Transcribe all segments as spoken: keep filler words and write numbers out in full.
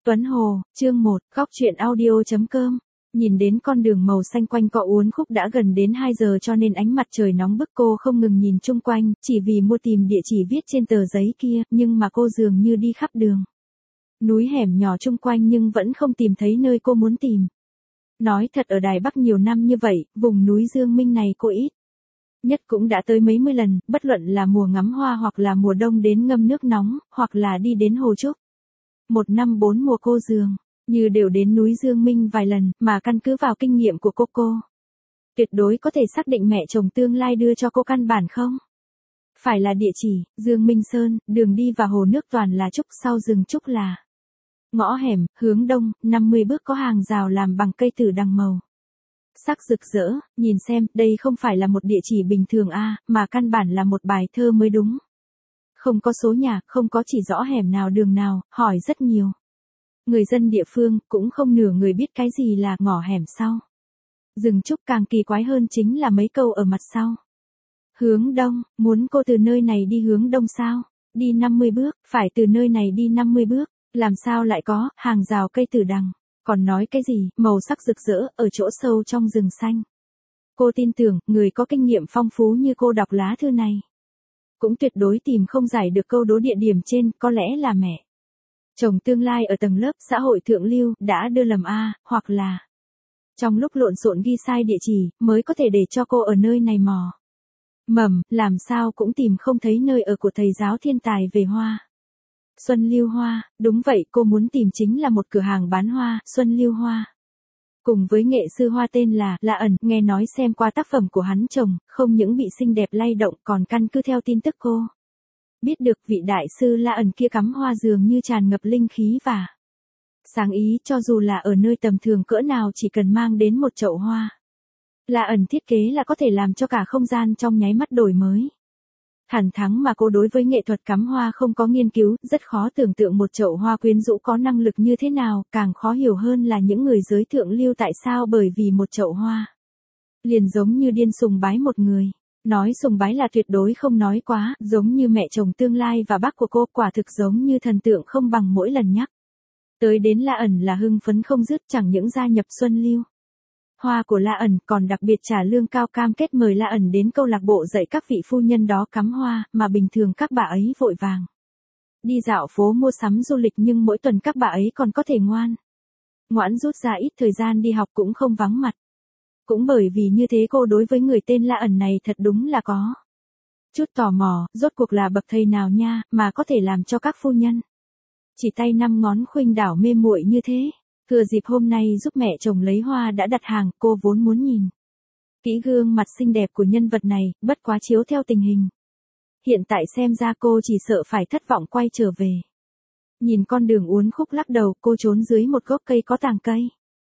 Tuấn Hồ, chương một, góc truyện audio.com. Nhìn đến con đường màu xanh quanh co uốn khúc đã gần đến hai giờ cho nên ánh mặt trời nóng bức, cô không ngừng nhìn chung quanh, chỉ vì mua tìm địa chỉ viết trên tờ giấy kia, nhưng mà cô dường như đi khắp đường núi hẻm nhỏ chung quanh nhưng vẫn không tìm thấy nơi cô muốn tìm. Nói thật, ở Đài Bắc nhiều năm như vậy, vùng núi Dương Minh này cô ít nhất cũng đã tới mấy mươi lần, bất luận là mùa ngắm hoa hoặc là mùa đông đến ngâm nước nóng, hoặc là đi đến Hồ Trúc. Một năm bốn mùa cô dường như đều đến núi Dương Minh vài lần, mà căn cứ vào kinh nghiệm của cô cô tuyệt đối có thể xác định mẹ chồng tương lai đưa cho cô căn bản không phải là địa chỉ Dương Minh Sơn, đường đi và hồ nước toàn là trúc, sau rừng trúc là ngõ hẻm, hướng đông, năm mươi bước có hàng rào làm bằng cây tử đằng màu sắc rực rỡ. Nhìn xem, đây không phải là một địa chỉ bình thường a, à, mà căn bản là một bài thơ mới đúng. Không có số nhà, không có chỉ rõ hẻm nào đường nào, hỏi rất nhiều người dân địa phương, cũng không nửa người biết cái gì là ngõ hẻm sau rừng trúc. Càng kỳ quái hơn chính là mấy câu ở mặt sau. Hướng đông, muốn cô từ nơi này đi hướng đông sao? Đi năm mươi bước, phải từ nơi này đi năm mươi bước, làm sao lại có hàng rào cây tử đằng? Còn nói cái gì, màu sắc rực rỡ, ở chỗ sâu trong rừng xanh. Cô tin tưởng, người có kinh nghiệm phong phú như cô đọc lá thư này cũng tuyệt đối tìm không giải được câu đố địa điểm trên, có lẽ là mẹ chồng tương lai ở tầng lớp xã hội thượng lưu đã đưa lầm a, hoặc là trong lúc lộn xộn ghi sai địa chỉ, mới có thể để cho cô ở nơi này mò mầm, làm sao cũng tìm không thấy nơi ở của thầy giáo thiên tài về hoa. Xuân Lưu Hoa, đúng vậy, cô muốn tìm chính là một cửa hàng bán hoa, Xuân Lưu Hoa. Cùng với nghệ sư hoa tên là La ẩn, nghe nói xem qua tác phẩm của hắn chồng, không những bị xinh đẹp lay động, còn căn cứ theo tin tức cô biết được, vị đại sư La ẩn kia cắm hoa dường như tràn ngập linh khí và sáng ý, cho dù là ở nơi tầm thường cỡ nào chỉ cần mang đến một chậu hoa. La ẩn thiết kế là có thể làm cho cả không gian trong nháy mắt đổi mới. Thẳng thắn mà cô đối với nghệ thuật cắm hoa không có nghiên cứu, rất khó tưởng tượng một chậu hoa quyến rũ có năng lực như thế nào, càng khó hiểu hơn là những người giới thượng lưu tại sao bởi vì một chậu hoa liền giống như điên sùng bái một người. Nói sùng bái là tuyệt đối không nói quá, giống như mẹ chồng tương lai và bác của cô, quả thực giống như thần tượng không bằng mỗi lần nhắc tới đến La ẩn là hưng phấn không dứt, chẳng những gia nhập Xuân Lưu Hoa của La ẩn, còn đặc biệt trả lương cao, cam kết mời La ẩn đến câu lạc bộ dạy các vị phu nhân đó cắm hoa, mà bình thường các bà ấy vội vàng đi dạo phố mua sắm du lịch, nhưng mỗi tuần các bà ấy còn có thể ngoan ngoãn rút ra ít thời gian đi học cũng không vắng mặt. Cũng bởi vì như thế cô đối với người tên La ẩn này thật đúng là có chút tò mò, rốt cuộc là bậc thầy nào nha, mà có thể làm cho các phu nhân chỉ tay năm ngón khuynh đảo mê muội như thế. Thừa dịp hôm nay giúp mẹ chồng lấy hoa đã đặt hàng, cô vốn muốn nhìn kỹ gương mặt xinh đẹp của nhân vật này, bất quá chiếu theo tình hình hiện tại xem ra cô chỉ sợ phải thất vọng quay trở về. Nhìn con đường uốn khúc lắc đầu, cô trốn dưới một gốc cây có tàng cây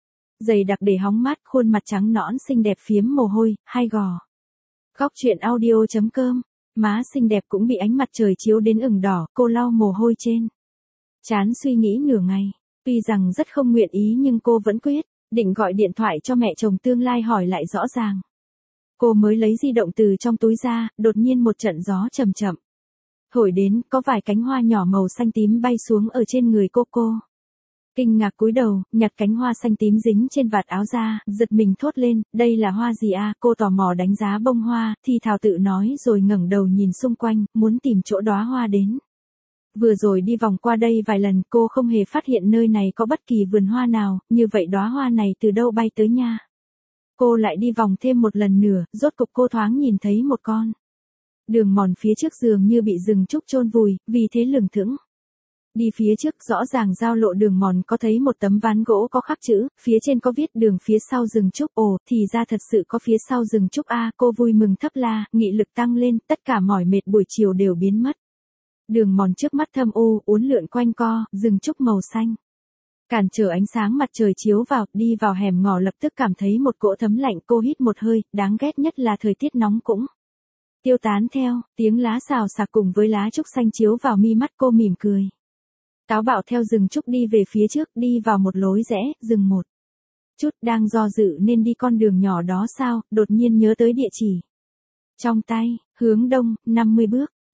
dày đặc để hóng mát, khuôn mặt trắng nõn xinh đẹp phiếm mồ hôi, hai gò. Góc truyện audio.com. Má xinh đẹp cũng bị ánh mặt trời chiếu đến ửng đỏ, cô lau mồ hôi trên trán suy nghĩ nửa ngày. Tuy rằng rất không nguyện ý nhưng cô vẫn quyết định gọi điện thoại cho mẹ chồng tương lai hỏi lại rõ ràng. Cô mới lấy di động từ trong túi ra, đột nhiên một trận gió chậm chậm thổi đến, có vài cánh hoa nhỏ màu xanh tím bay xuống ở trên người cô. Cô kinh ngạc cúi đầu, nhặt cánh hoa xanh tím dính trên vạt áo ra, giật mình thốt lên, đây là hoa gì a? Cô tò mò đánh giá bông hoa, thì thào tự nói rồi ngẩng đầu nhìn xung quanh, muốn tìm chỗ đóa hoa đến. Vừa rồi đi vòng qua đây vài lần, cô không hề phát hiện nơi này có bất kỳ vườn hoa nào, như vậy đóa hoa này từ đâu bay tới nha. Cô lại đi vòng thêm một lần nữa, rốt cục cô thoáng nhìn thấy một con đường mòn phía trước dường như bị rừng trúc chôn vùi, vì thế lửng thững đi phía trước. Rõ ràng giao lộ đường mòn có thấy một tấm ván gỗ có khắc chữ, phía trên có viết đường phía sau rừng trúc. Ồ, thì ra thật sự có phía sau rừng trúc a. Cô vui mừng thấp la, nghị lực tăng lên, tất cả mỏi mệt buổi chiều đều biến mất. Đường mòn trước mắt thâm u, uốn lượn quanh co, rừng trúc màu xanh cản trở ánh sáng mặt trời chiếu vào. Đi vào hẻm ngõ lập tức cảm thấy một cỗ thấm lạnh, cô hít một hơi, đáng ghét nhất là thời tiết nóng cũng tiêu tán theo, tiếng lá xào xạc cùng với lá trúc xanh chiếu vào mi mắt, cô mỉm cười táo bạo theo rừng trúc đi về phía trước, đi vào một lối rẽ, dừng một chút, đang do dự nên đi con đường nhỏ đó sao, đột nhiên nhớ tới địa chỉ trong tay, hướng đông, năm mươi bước.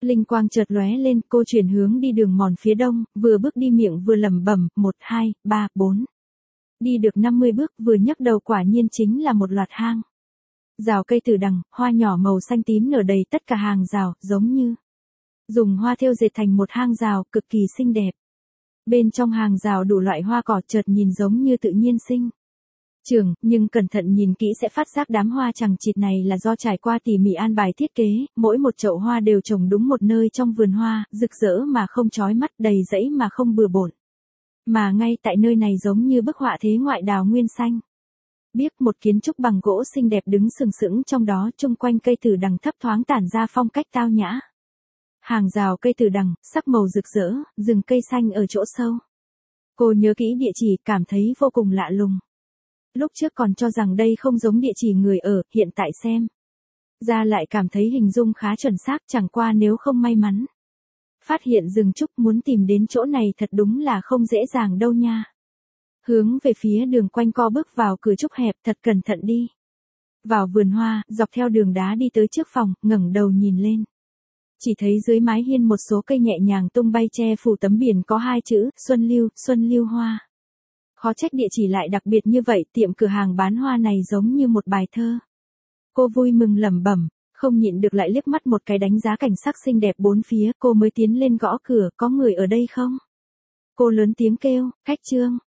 Linh quang chợt lóe lên, cô chuyển hướng đi đường mòn phía đông, vừa bước đi miệng vừa lẩm bẩm, một, hai, ba, bốn. Đi được năm mươi bước, vừa nhấc đầu quả nhiên chính là một loạt hang. Rào cây tử đằng, hoa nhỏ màu xanh tím nở đầy tất cả hàng rào, giống như dùng hoa thêu dệt thành một hang rào, cực kỳ xinh đẹp. Bên trong hàng rào đủ loại hoa cỏ chợt nhìn giống như tự nhiên sinh trưởng, nhưng cẩn thận nhìn kỹ sẽ phát giác đám hoa chằng chịt này là do trải qua tỉ mỉ an bài thiết kế, mỗi một chậu hoa đều trồng đúng một nơi trong vườn hoa, rực rỡ mà không chói mắt, đầy rẫy mà không bừa bộn. Mà ngay tại nơi này giống như bức họa thế ngoại đào nguyên xanh. Biếc một kiến trúc bằng gỗ xinh đẹp đứng sừng sững trong đó, chung quanh cây tử đằng thấp thoáng tản ra phong cách tao nhã. Hàng rào cây tử đằng, sắc màu rực rỡ, rừng cây xanh ở chỗ sâu. Cô nhớ kỹ địa chỉ, cảm thấy vô cùng lạ lùng. Lúc trước còn cho rằng đây không giống địa chỉ người ở, hiện tại xem ra lại cảm thấy hình dung khá chuẩn xác, chẳng qua nếu không may mắn phát hiện rừng trúc, muốn tìm đến chỗ này thật đúng là không dễ dàng đâu nha. Hướng về phía đường quanh co bước vào cửa trúc hẹp, thật cẩn thận đi. Vào vườn hoa, dọc theo đường đá đi tới trước phòng, ngẩng đầu nhìn lên. Chỉ thấy dưới mái hiên một số cây nhẹ nhàng tung bay che phủ tấm biển có hai chữ, Xuân Lưu, Xuân Lưu Hoa. Khó trách địa chỉ lại đặc biệt như vậy, tiệm cửa hàng bán hoa này giống như một bài thơ. Cô vui mừng lẩm bẩm, không nhịn được lại liếc mắt một cái đánh giá cảnh sắc xinh đẹp bốn phía, cô mới tiến lên gõ cửa, có người ở đây không? Cô lớn tiếng kêu, khách Trương.